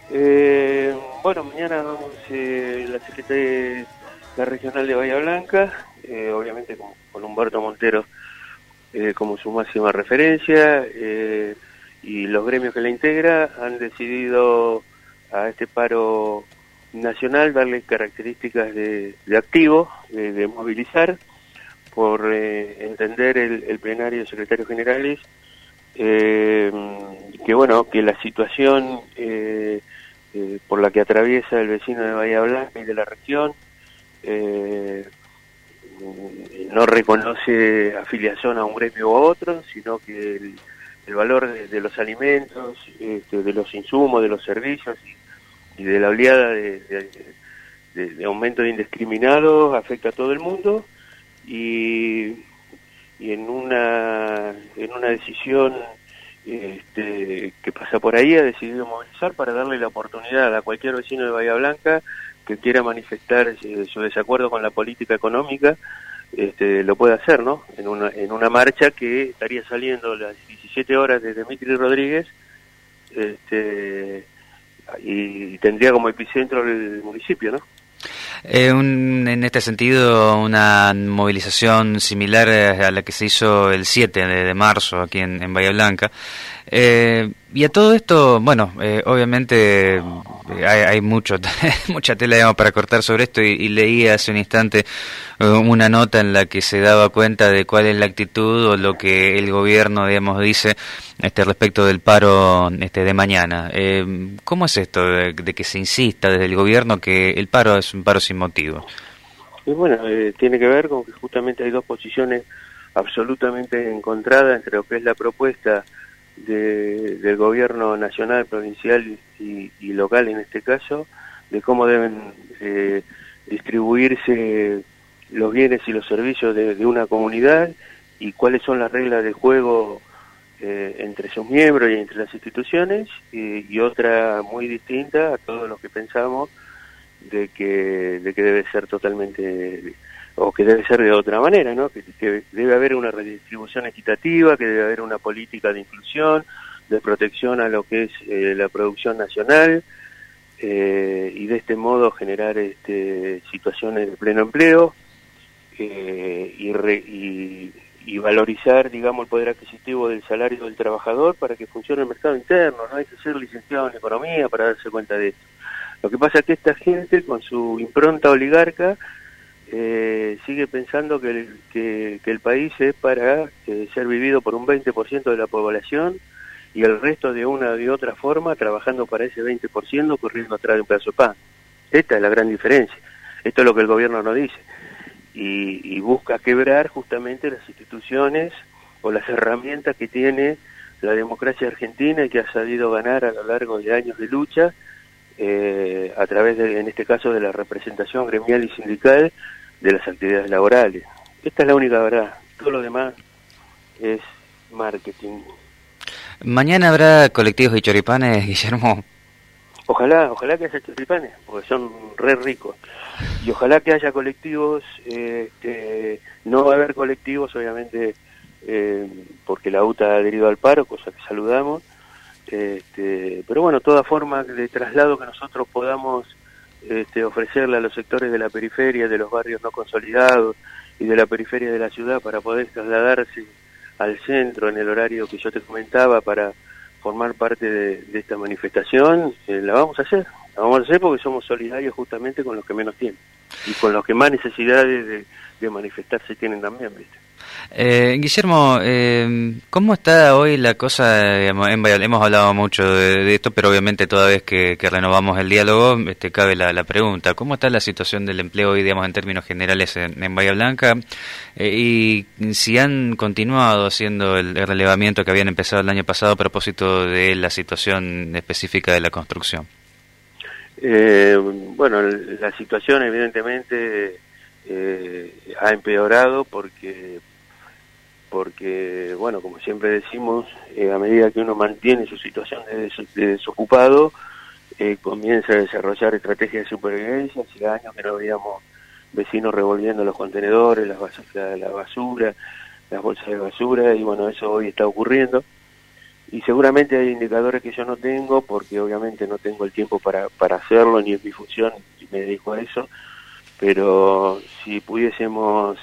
Bueno, mañana vamos la Secretaría la Regional de Bahía Blanca, obviamente con Humberto Montero como su máxima referencia, y los gremios que la integran han decidido a este paro nacional darle características de activo, de movilizar, por entender el plenario de secretarios generales, que bueno, que la situación por la que atraviesa el vecino de Bahía Blanca y de la región no reconoce afiliación a un gremio u otro, sino que el valor de los alimentos, de los insumos, de los servicios y de la oleada de aumento indiscriminado afecta a todo el mundo, y en una decisión que pasa por ahí ha decidido movilizar para darle la oportunidad a cualquier vecino de Bahía Blanca que quiera manifestar su desacuerdo con la política económica, lo puede hacer, ¿no? En una marcha que estaría saliendo a las 17 horas desde Mitri Rodríguez, y tendría como epicentro el municipio, ¿no? En este sentido, una movilización similar a la que se hizo el 7 de marzo aquí en Bahía Blanca. Y a todo esto, bueno, obviamente hay mucha tela, digamos, para cortar sobre esto, y leí hace un instante una nota en la que se daba cuenta de cuál es la actitud o lo que el gobierno, digamos, dice respecto del paro de mañana. ¿Cómo es esto de que se insista desde el gobierno que el paro es un paro sin motivo? Y bueno, tiene que ver con que justamente hay dos posiciones absolutamente encontradas entre lo que es la propuesta del gobierno nacional, provincial y local en este caso, de cómo deben distribuirse los bienes y los servicios de una comunidad y cuáles son las reglas de juego entre sus miembros y entre las instituciones, y otra muy distinta a todos los que pensamos de que debe ser totalmente, o que debe ser de otra manera, ¿no? Que debe haber una redistribución equitativa, que debe haber una política de inclusión, de protección a lo que es la producción nacional, y de este modo generar situaciones de pleno empleo, y valorizar, digamos, el poder adquisitivo del salario del trabajador para que funcione el mercado interno. No hay que ser licenciado en economía para darse cuenta de esto. Lo que pasa es que esta gente, con su impronta oligarca, sigue pensando que el país es para ser vivido por un 20% de la población, y el resto de una o de otra forma trabajando para ese 20%, corriendo atrás de un pedazo de pan. Esta es la gran diferencia. Esto es lo que el gobierno no dice. Y busca quebrar justamente las instituciones o las herramientas que tiene la democracia argentina y que ha sabido ganar a lo largo de años de lucha, a través en este caso, de la representación gremial y sindical de las actividades laborales. Esta es la única verdad. Todo lo demás es marketing. ¿Mañana habrá colectivos y choripanes, Guillermo? Ojalá que haya choripanes, porque son re ricos. Y ojalá que haya colectivos. No va a haber colectivos, obviamente, porque la UTA ha adherido al paro, cosa que saludamos. Pero bueno, toda forma de traslado que nosotros podamos ofrecerle a los sectores de la periferia, de los barrios no consolidados y de la periferia de la ciudad, para poder trasladarse al centro en el horario que yo te comentaba para formar parte de esta manifestación, la vamos a hacer. La vamos a hacer porque somos solidarios justamente con los que menos tienen y con los que más necesidades de manifestarse tienen también, ¿viste? Guillermo, ¿cómo está hoy la cosa, digamos, en Bahía? Hemos hablado mucho de esto, pero obviamente toda vez que renovamos el diálogo, cabe la pregunta: ¿cómo está la situación del empleo hoy, digamos, en términos generales en Bahía Blanca? Y si han continuado haciendo el relevamiento que habían empezado el año pasado a propósito de la situación específica de la construcción. Bueno, la situación evidentemente ha empeorado porque, bueno, como siempre decimos, a medida que uno mantiene su situación de desocupado, comienza a desarrollar estrategias de supervivencia. Hace años que no veíamos vecinos revolviendo los contenedores, la basura, las bolsas de basura, y bueno, eso hoy está ocurriendo. y seguramente hay indicadores que yo no tengo, porque obviamente no tengo el tiempo para hacerlo, ni es mi función, y me dedico a eso, pero si pudiésemos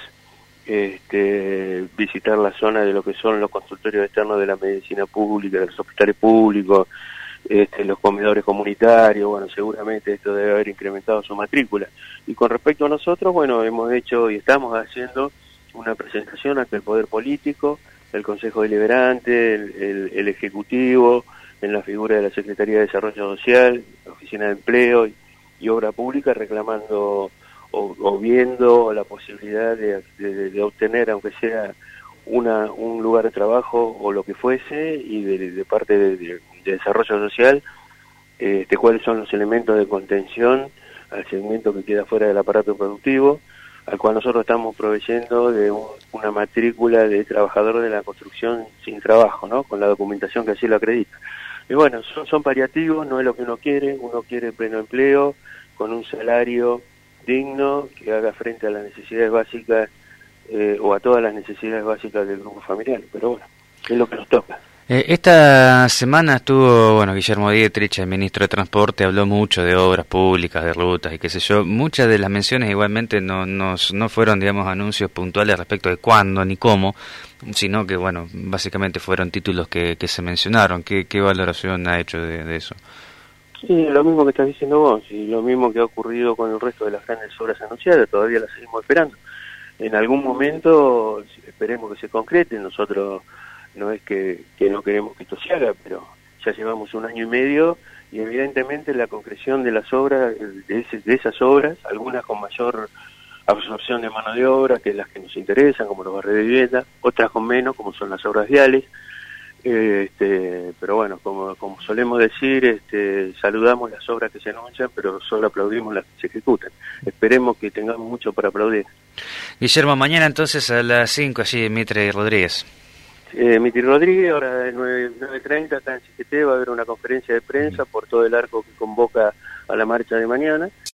visitar la zona de lo que son los consultorios externos de la medicina pública, de los hospitales públicos, los comedores comunitarios, bueno, seguramente esto debe haber incrementado su matrícula. Y con respecto a nosotros, bueno, hemos hecho y estamos haciendo una presentación ante el Poder Político, el Consejo Deliberante, el Ejecutivo, en la figura de la Secretaría de Desarrollo Social, la Oficina de Empleo y Obra Pública, reclamando o viendo la posibilidad de obtener, aunque sea un lugar de trabajo o lo que fuese, y de parte de desarrollo social, cuáles son los elementos de contención al segmento que queda fuera del aparato productivo, al cual nosotros estamos proveyendo de una matrícula de trabajador de la construcción sin trabajo, ¿no? Con la documentación que así lo acredita. Y bueno, son paliativos, no es lo que uno quiere pleno empleo, con un salario digno, que haga frente a las necesidades básicas o a todas las necesidades básicas del grupo familiar, pero bueno, es lo que nos toca. Esta semana estuvo, bueno, Guillermo Dietrich, el ministro de Transporte, habló mucho de obras públicas, de rutas y qué sé yo. Muchas de las menciones igualmente no fueron, digamos, anuncios puntuales respecto de cuándo ni cómo, sino que, bueno, básicamente fueron títulos que se mencionaron. ¿Qué valoración ha hecho de eso? Sí, lo mismo que estás diciendo vos, y lo mismo que ha ocurrido con el resto de las grandes obras anunciadas, todavía las seguimos esperando. En algún momento esperemos que se concrete. Nosotros no es que no queremos que esto se haga, pero ya llevamos 1 año y medio, y evidentemente la concreción de las obras, de esas obras, algunas con mayor absorción de mano de obra, que es las que nos interesan, como los barrios de vivienda, otras con menos, como son las obras viales. Pero bueno, como solemos decir, saludamos las obras que se anuncian, pero solo aplaudimos las que se ejecutan. Esperemos que tengamos mucho para aplaudir. Guillermo, mañana entonces a las 5 allí en Mitre y Rodríguez. Mitre y Rodríguez, ahora de 9:30 acá en CGT va a haber una conferencia de prensa por todo el arco que convoca a la marcha de mañana.